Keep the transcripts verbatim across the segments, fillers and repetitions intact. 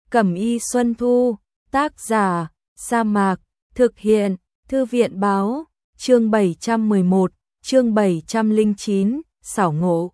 Cẩm y Xuân Thu, tác giả, Sa Mạc, thực hiện, Thư viện báo, chương bảy trăm mười một, chương bảy trăm lẻ chín, xảo ngộ.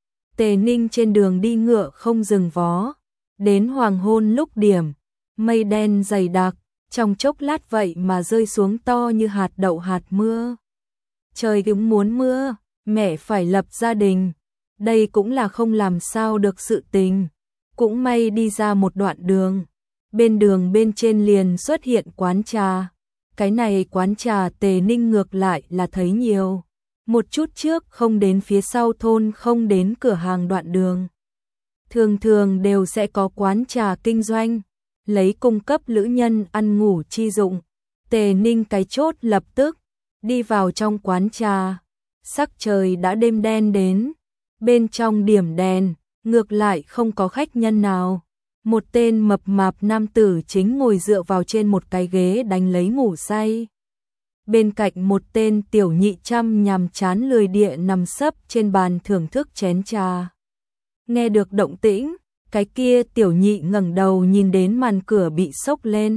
Tề Ninh trên đường đi ngựa không dừng vó, đến hoàng hôn lúc điểm, mây đen dày đặc, trong chốc lát vậy mà rơi xuống to như hạt đậu hạt mưa. Trời cũng muốn mưa, mẹ phải lập gia đình, đây cũng là không làm sao được sự tình. Cũng may đi ra một đoạn đường, bên đường bên trên liền xuất hiện quán trà. Cái này quán trà Tề Ninh ngược lại là thấy nhiều. Một chút trước không đến phía sau thôn, không đến cửa hàng đoạn đường. Thường thường đều sẽ có quán trà kinh doanh, lấy cung cấp lữ nhân ăn ngủ chi dụng. Tề Ninh cái chốt lập tức đi vào trong quán trà. Sắc trời đã đêm đen đến, bên trong điểm đèn, ngược lại không có khách nhân nào. Một tên mập mạp nam tử chính ngồi dựa vào trên một cái ghế đánh lấy ngủ say. Bên cạnh một tên tiểu nhị chăm nhằm chán lười địa nằm sấp trên bàn thưởng thức chén trà. Nghe được động tĩnh, cái kia tiểu nhị ngẩng đầu nhìn đến màn cửa bị xốc lên.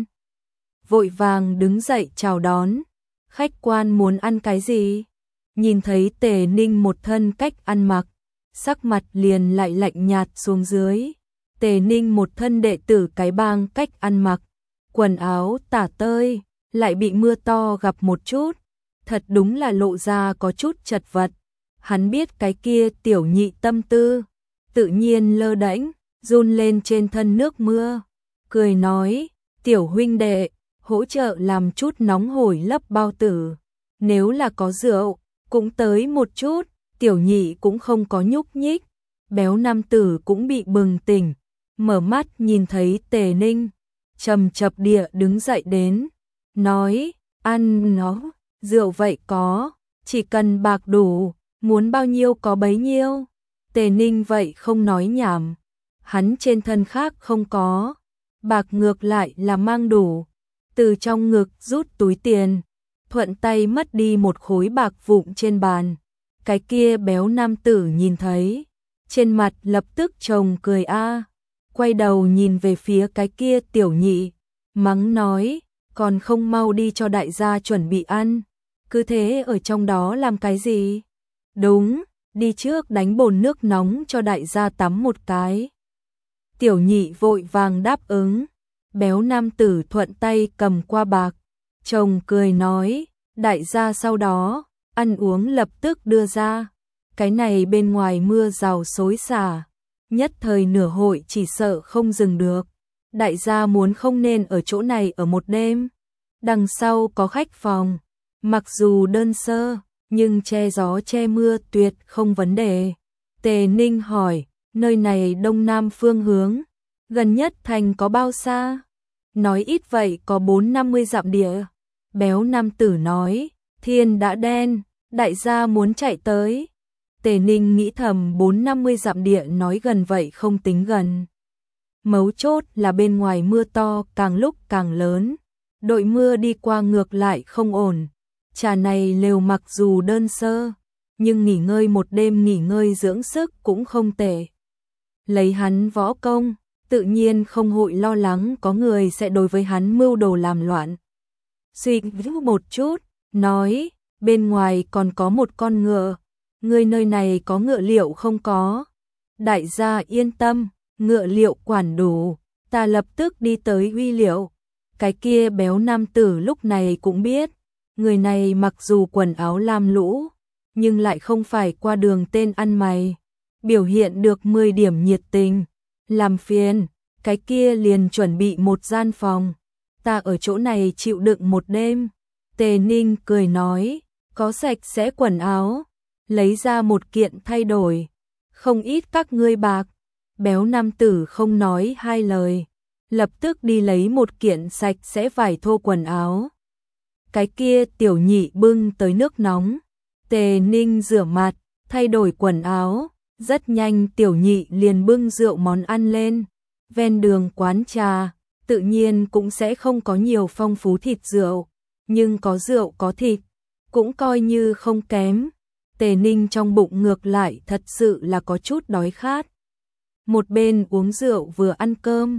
Vội vàng đứng dậy chào đón. Khách quan muốn ăn cái gì? Nhìn thấy Tề Ninh một thân cách ăn mặc, sắc mặt liền lại lạnh nhạt xuống dưới. Tề Ninh một thân đệ tử cái bang cách ăn mặc, quần áo tả tơi, lại bị mưa to gặp một chút, thật đúng là lộ ra có chút chật vật. Hắn biết cái kia tiểu nhị tâm tư, tự nhiên lơ đễnh, run lên trên thân nước mưa, cười nói, tiểu huynh đệ, hỗ trợ làm chút nóng hổi lấp bao tử, nếu là có rượu, cũng tới một chút. Tiểu nhị cũng không có nhúc nhích, béo nam tử cũng bị bừng tỉnh, mở mắt nhìn thấy Tề Ninh, trầm chập địa đứng dậy đến, nói, ăn nó, rượu vậy có, chỉ cần bạc đủ, muốn bao nhiêu có bấy nhiêu. Tề Ninh vậy không nói nhảm, hắn trên thân khác không có, bạc ngược lại là mang đủ, từ trong ngực rút túi tiền, thuận tay mất đi một khối bạc vụn trên bàn. Cái kia béo nam tử nhìn thấy, trên mặt lập tức trồng cười a, quay đầu nhìn về phía cái kia tiểu nhị, mắng nói, còn không mau đi cho đại gia chuẩn bị ăn, cứ thế ở trong đó làm cái gì? Đúng, đi trước đánh bồn nước nóng cho đại gia tắm một cái. Tiểu nhị vội vàng đáp ứng, béo nam tử thuận tay cầm qua bạc, trông cười nói, đại gia sau đó ăn uống lập tức đưa ra. Cái này bên ngoài mưa rào xối xả, nhất thời nửa hội chỉ sợ không dừng được. Đại gia muốn không nên ở chỗ này ở một đêm. Đằng sau có khách phòng, mặc dù đơn sơ, nhưng che gió che mưa tuyệt không vấn đề. Tề Ninh hỏi, nơi này đông nam phương hướng, gần nhất thành có bao xa? Nói ít vậy có bốn năm mươi dặm địa. Béo nam tử nói, thiên đã đen, đại gia muốn chạy tới. Tề Ninh nghĩ thầm bốn năm mươi dặm địa nói gần vậy không tính gần. Mấu chốt là bên ngoài mưa to càng lúc càng lớn, đội mưa đi qua ngược lại không ổn. Trà này lều mặc dù đơn sơ, nhưng nghỉ ngơi một đêm nghỉ ngơi dưỡng sức cũng không tệ. Lấy hắn võ công, tự nhiên không hội lo lắng có người sẽ đối với hắn mưu đồ làm loạn. Suy nghĩ một chút, nói, bên ngoài còn có một con ngựa, người nơi này có ngựa liệu không có? Đại gia yên tâm, ngựa liệu quản đủ, ta lập tức đi tới huy liệu. Cái kia béo nam tử lúc này cũng biết, người này mặc dù quần áo lam lũ, nhưng lại không phải qua đường tên ăn mày, biểu hiện được mười điểm nhiệt tình, làm phiền, cái kia liền chuẩn bị một gian phòng, ta ở chỗ này chịu đựng một đêm. Tề Ninh cười nói, có sạch sẽ quần áo, lấy ra một kiện thay đổi, không ít các ngươi bạc. Béo nam tử không nói hai lời, lập tức đi lấy một kiện sạch sẽ vải thô quần áo. Cái kia tiểu nhị bưng tới nước nóng, Tề Ninh rửa mặt, thay đổi quần áo, rất nhanh tiểu nhị liền bưng rượu món ăn lên. Ven đường quán trà, tự nhiên cũng sẽ không có nhiều phong phú thịt rượu, nhưng có rượu có thịt, cũng coi như không kém. Tề Ninh trong bụng ngược lại thật sự là có chút đói khát. Một bên uống rượu vừa ăn cơm,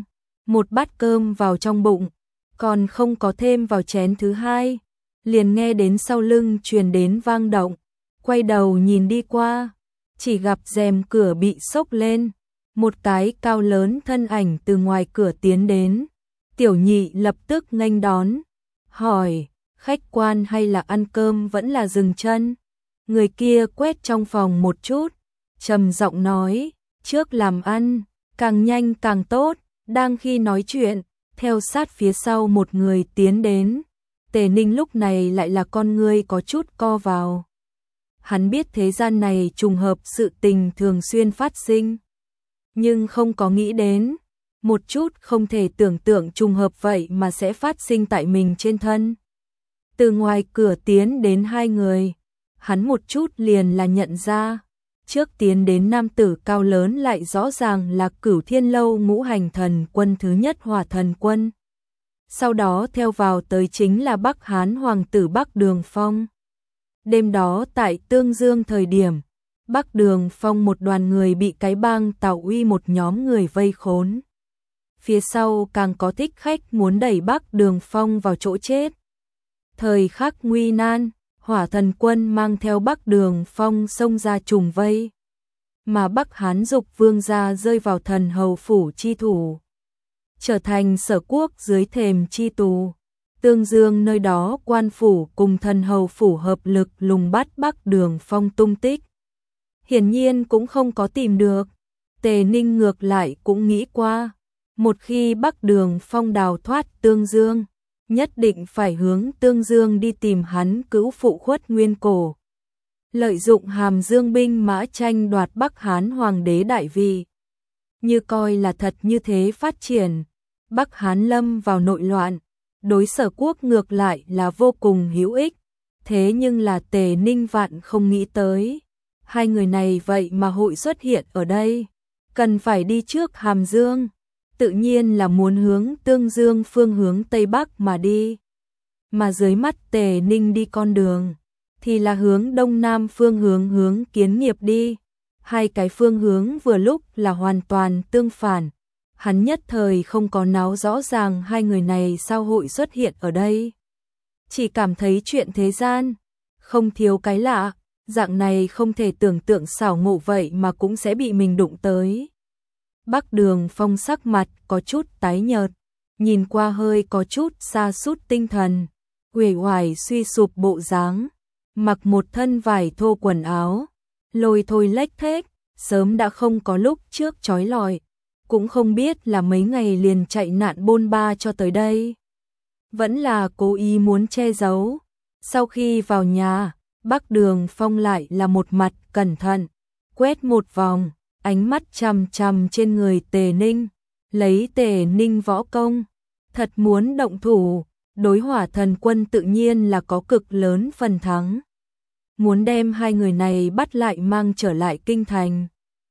một bát cơm vào trong bụng, còn không có thêm vào chén thứ hai, liền nghe đến sau lưng truyền đến vang động, quay đầu nhìn đi qua, chỉ gặp rèm cửa bị xốc lên, một cái cao lớn thân ảnh từ ngoài cửa tiến đến. Tiểu Nhị lập tức nghênh đón, hỏi, khách quan hay là ăn cơm vẫn là dừng chân? Người kia quét trong phòng một chút, trầm giọng nói, trước làm ăn, càng nhanh càng tốt. Đang khi nói chuyện, theo sát phía sau một người tiến đến. Tề Ninh lúc này lại là con ngươi có chút co vào. Hắn biết thế gian này trùng hợp sự tình thường xuyên phát sinh, nhưng không có nghĩ đến, một chút không thể tưởng tượng trùng hợp vậy mà sẽ phát sinh tại mình trên thân. Từ ngoài cửa tiến đến hai người, hắn một chút liền là nhận ra, trước tiến đến nam tử cao lớn lại rõ ràng là Cửu Thiên Lâu ngũ hành thần quân thứ nhất Hỏa Thần Quân. Sau đó theo vào tới chính là Bắc Hán hoàng tử Bắc Đường Phong. Đêm đó tại Tương Dương thời điểm, Bắc Đường Phong một đoàn người bị cái bang Tào Uy một nhóm người vây khốn. Phía sau càng có thích khách muốn đẩy Bắc Đường Phong vào chỗ chết. Thời khắc nguy nan, Hỏa Thần Quân mang theo Bắc Đường Phong xông ra trùng vây, mà Bắc Hán Dục Vương gia rơi vào Thần Hầu phủ chi thủ, trở thành Sở Quốc dưới thềm chi tù. Tương Dương nơi đó quan phủ cùng Thần Hầu phủ hợp lực lùng bắt Bắc Đường Phong tung tích. Hiển nhiên cũng không có tìm được. Tề Ninh ngược lại cũng nghĩ qua, một khi Bắc Đường Phong đào thoát Tương Dương, nhất định phải hướng Tương Dương đi tìm hắn cứu phụ Khuất Nguyên Cổ, lợi dụng Hàm Dương binh mã tranh đoạt Bắc Hán hoàng đế đại vị. Như coi là thật như thế phát triển, Bắc Hán lâm vào nội loạn, đối Sở Quốc ngược lại là vô cùng hữu ích. Thế nhưng là Tề Ninh vạn không nghĩ tới, hai người này vậy mà hội xuất hiện ở đây, cần phải đi trước Hàm Dương, tự nhiên là muốn hướng Tương Dương phương hướng Tây Bắc mà đi. Mà dưới mắt Tề Ninh đi con đường, thì là hướng Đông Nam phương hướng hướng Kiến Nghiệp đi. Hai cái phương hướng vừa lúc là hoàn toàn tương phản. Hắn nhất thời không có náo rõ ràng hai người này sao hội xuất hiện ở đây. Chỉ cảm thấy chuyện thế gian, không thiếu cái lạ, dạng này không thể tưởng tượng xảo ngộ vậy mà cũng sẽ bị mình đụng tới. Bắc Đường Phong sắc mặt có chút tái nhợt, nhìn qua hơi có chút sa sút tinh thần, uể oải suy sụp bộ dáng, mặc một thân vải thô quần áo, lôi thôi lếch thếch, sớm đã không có lúc trước chói lọi, cũng không biết là mấy ngày liền chạy nạn bôn ba cho tới đây, vẫn là cố ý muốn che giấu. Sau khi vào nhà, Bắc Đường Phong lại là một mặt cẩn thận, quét một vòng, ánh mắt chằm chằm trên người Tề Ninh, lấy Tề Ninh võ công, thật muốn động thủ, đối Hỏa Thần Quân tự nhiên là có cực lớn phần thắng. Muốn đem hai người này bắt lại mang trở lại kinh thành,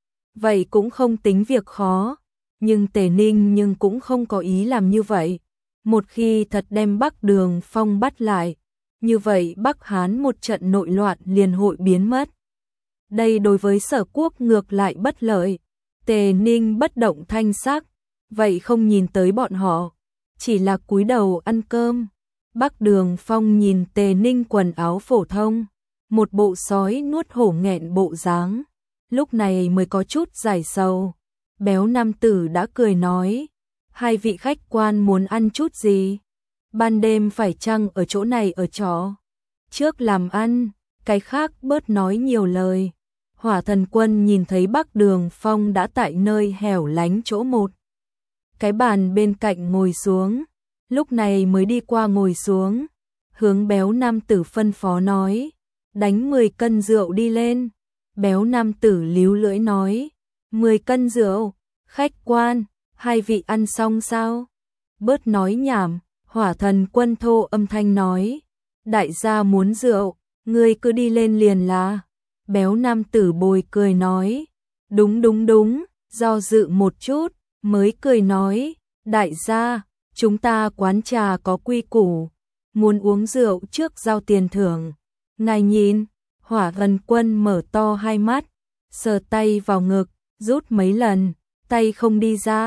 vậy cũng không tính việc khó, nhưng Tề Ninh nhưng cũng không có ý làm như vậy. Một khi thật đem Bắc Đường Phong bắt lại, như vậy Bắc Hán một trận nội loạn liền hội biến mất. Đây đối với Sở Quốc ngược lại bất lợi. Tề Ninh bất động thanh sắc, vậy không nhìn tới bọn họ, chỉ là cúi đầu ăn cơm. Bắc Đường Phong nhìn Tề Ninh quần áo phổ thông, một bộ sói nuốt hổ nghẹn bộ dáng, lúc này mới có chút giải sầu. Béo nam tử đã cười nói, hai vị khách quan muốn ăn chút gì? Ban đêm phải chăng ở chỗ này ở trọ? Trước làm ăn, cái khác bớt nói nhiều lời. Hỏa Thần Quân nhìn thấy Bắc Đường Phong đã tại nơi hẻo lánh chỗ một cái bàn bên cạnh ngồi xuống, lúc này mới đi qua ngồi xuống, hướng béo nam tử phân phó nói, đánh mười cân rượu đi lên. Béo nam tử líu lưỡi nói, mười cân rượu, khách quan, hai vị ăn xong sao? Bớt nói nhảm. Hỏa Thần Quân thô âm thanh nói, đại gia muốn rượu, ngươi cứ đi lên liền là. Béo nam tử bồi cười nói, đúng đúng đúng, do dự một chút, mới cười nói, đại gia, chúng ta quán trà có quy củ, muốn uống rượu trước giao tiền thưởng. Ngài nhìn, Hỏa Thần Quân mở to hai mắt, sờ tay vào ngực, rút mấy lần, tay không đi ra,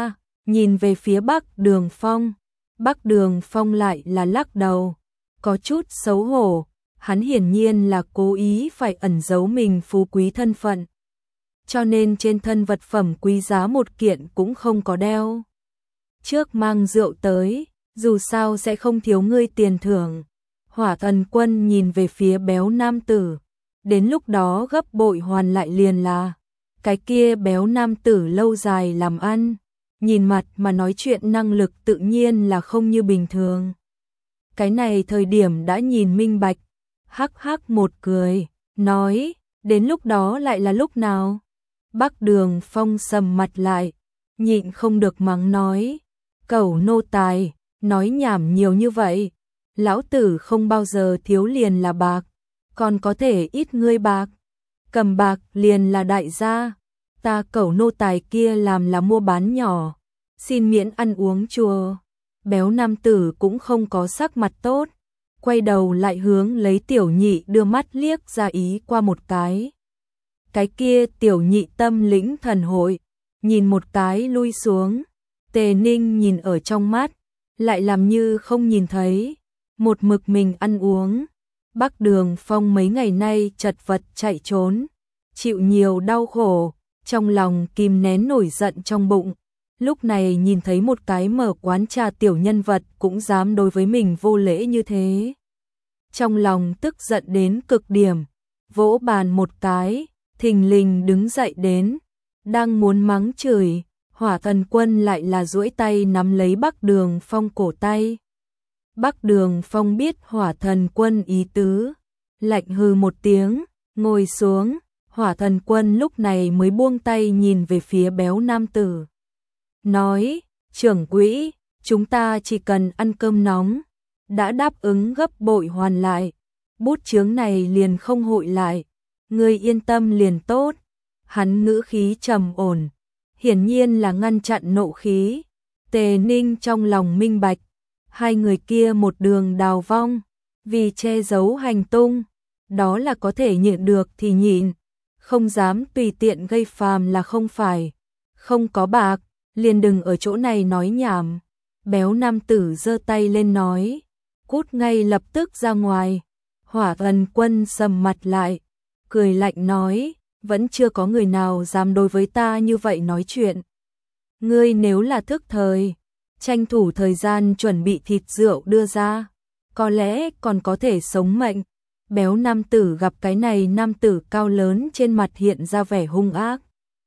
nhìn về phía Bắc Đường Phong. Bắc Đường Phong lại là lắc đầu, có chút xấu hổ, hắn hiển nhiên là cố ý phải ẩn giấu mình phú quý thân phận. Cho nên trên thân vật phẩm quý giá một kiện cũng không có đeo. Trước mang rượu tới, dù sao sẽ không thiếu ngươi tiền thưởng. Hỏa Thần Quân nhìn về phía béo nam tử, đến lúc đó gấp bội hoàn lại liền là. Cái kia béo nam tử lâu dài làm ăn, nhìn mặt mà nói chuyện năng lực tự nhiên là không như bình thường. Cái này thời điểm đã nhìn minh bạch, hắc hắc một cười, nói, đến lúc đó lại là lúc nào? Bắc Đường Phong sầm mặt lại, nhịn không được mắng nói, cẩu nô tài, nói nhảm nhiều như vậy, lão tử không bao giờ thiếu liền là bạc, còn có thể ít ngươi bạc, cầm bạc liền là đại gia, ta cẩu nô tài kia làm là mua bán nhỏ, xin miễn ăn uống chùa. Béo nam tử cũng không có sắc mặt tốt, quay đầu lại hướng lấy tiểu nhị đưa mắt liếc ra ý qua một cái. Cái kia tiểu nhị tâm lĩnh thần hội, nhìn một cái lui xuống, Tề Ninh nhìn ở trong mắt, lại làm như không nhìn thấy, một mực mình ăn uống. Bắc Đường Phong mấy ngày nay chật vật chạy trốn, chịu nhiều đau khổ, trong lòng kìm nén nổi giận trong bụng. Lúc này nhìn thấy một cái mở quán trà tiểu nhân vật cũng dám đối với mình vô lễ như thế. Trong lòng tức giận đến cực điểm, vỗ bàn một cái, thình lình đứng dậy đến, đang muốn mắng chửi, Hỏa Thần Quân lại là duỗi tay nắm lấy Bắc Đường Phong cổ tay. Bắc Đường Phong biết Hỏa Thần Quân ý tứ, lạnh hừ một tiếng, ngồi xuống, Hỏa Thần Quân lúc này mới buông tay nhìn về phía béo nam tử. Nói, trưởng quỹ, chúng ta chỉ cần ăn cơm nóng, đã đáp ứng gấp bội hoàn lại, bút chướng này liền không hội lại, ngươi yên tâm liền tốt. Hắn ngữ khí trầm ổn, hiển nhiên là ngăn chặn nộ khí. Tề Ninh trong lòng minh bạch, hai người kia một đường đào vong, vì che giấu hành tung, đó là có thể nhịn được thì nhịn, không dám tùy tiện gây phàm là không phải. Không có bạc, liền đừng ở chỗ này nói nhảm. Béo nam tử giơ tay lên nói, cút ngay lập tức ra ngoài. Hỏa Thần Quân sầm mặt lại, cười lạnh nói, vẫn chưa có người nào dám đối với ta như vậy nói chuyện. Ngươi nếu là thức thời, tranh thủ thời gian chuẩn bị thịt rượu đưa ra, có lẽ còn có thể sống mệnh. Béo nam tử gặp cái này nam tử cao lớn trên mặt hiện ra vẻ hung ác,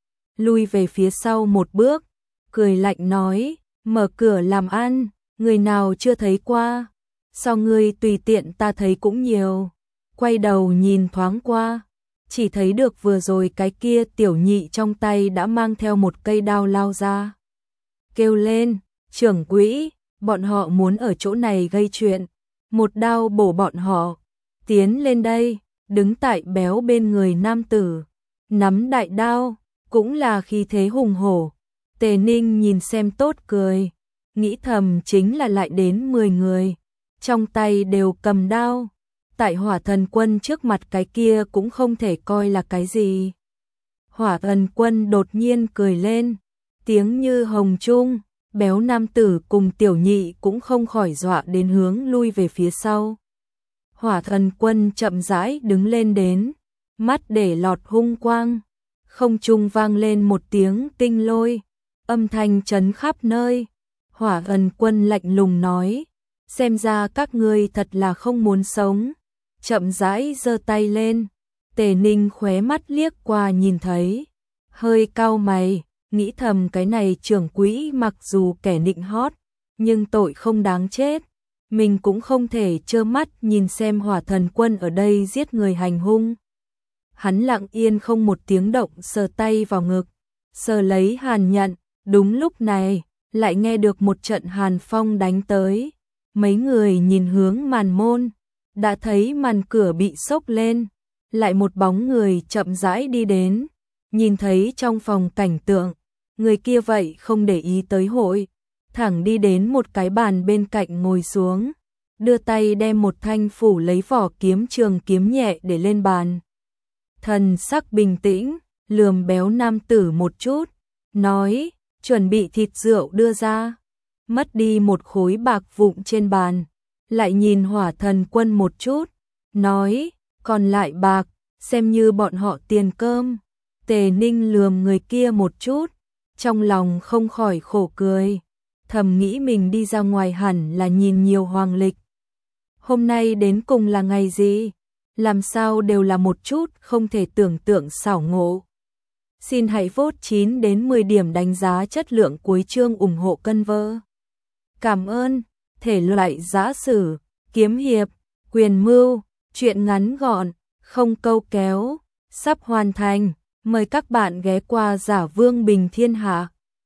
lui về phía sau một bước, cười lạnh nói, mở cửa làm ăn, người nào chưa thấy qua, sao ngươi tùy tiện ta thấy cũng nhiều. Quay đầu nhìn thoáng qua, chỉ thấy được vừa rồi cái kia tiểu nhị trong tay đã mang theo một cây đao lao ra. Kêu lên, trưởng quỹ, bọn họ muốn ở chỗ này gây chuyện, một đao bổ bọn họ. Tiến lên đây, đứng tại béo bên người nam tử, nắm đại đao, cũng là khí thế hùng hổ. Tề Ninh nhìn xem tốt cười, nghĩ thầm chính là lại đến mười người, trong tay đều cầm đao. Tại Hỏa Thần Quân trước mặt cái kia cũng không thể coi là cái gì. Hỏa Thần Quân đột nhiên cười lên, tiếng như hồng trung, béo nam tử cùng tiểu nhị cũng không khỏi dọa đến hướng lui về phía sau. Hỏa Thần Quân chậm rãi đứng lên đến, mắt để lọt hung quang, không trung vang lên một tiếng tinh lôi, âm thanh chấn khắp nơi. Hỏa Thần Quân lạnh lùng nói, xem ra các ngươi thật là không muốn sống. Chậm rãi giơ tay lên, Tề Ninh khóe mắt liếc qua nhìn thấy, hơi cau mày, nghĩ thầm cái này trưởng quỹ mặc dù kẻ nịnh hót, nhưng tội không đáng chết, mình cũng không thể trơ mắt nhìn xem Hỏa Thần Quân ở đây giết người hành hung. Hắn lặng yên không một tiếng động sờ tay vào ngực, sờ lấy hàn nhận, đúng lúc này, lại nghe được một trận hàn phong đánh tới, mấy người nhìn hướng màn môn, đã thấy màn cửa bị xốc lên, lại một bóng người chậm rãi đi đến, nhìn thấy trong phòng cảnh tượng, người kia vậy không để ý tới hội, thẳng đi đến một cái bàn bên cạnh ngồi xuống, đưa tay đem một thanh phủ lấy vỏ kiếm trường kiếm nhẹ để lên bàn. Thần sắc bình tĩnh, lườm béo nam tử một chút, nói, chuẩn bị thịt rượu đưa ra, mất đi một khối bạc vụn trên bàn, lại nhìn Hỏa Thần Quân một chút, nói, còn lại bạc, xem như bọn họ tiền cơm. Tề Ninh lườm người kia một chút, trong lòng không khỏi khổ cười, thầm nghĩ mình đi ra ngoài hẳn là nhìn nhiều hoàng lịch. Hôm nay đến cùng là ngày gì? Làm sao đều là một chút không thể tưởng tượng xảo ngộ. Xin hãy vote chín đến mười điểm đánh giá chất lượng cuối chương ủng hộ cân vơ. Cảm ơn. Thể loại giã sử, kiếm hiệp, quyền mưu, truyện ngắn gọn, không câu kéo, sắp hoàn thành. Mời các bạn ghé qua Giả Vương Bình Thiên Hạ.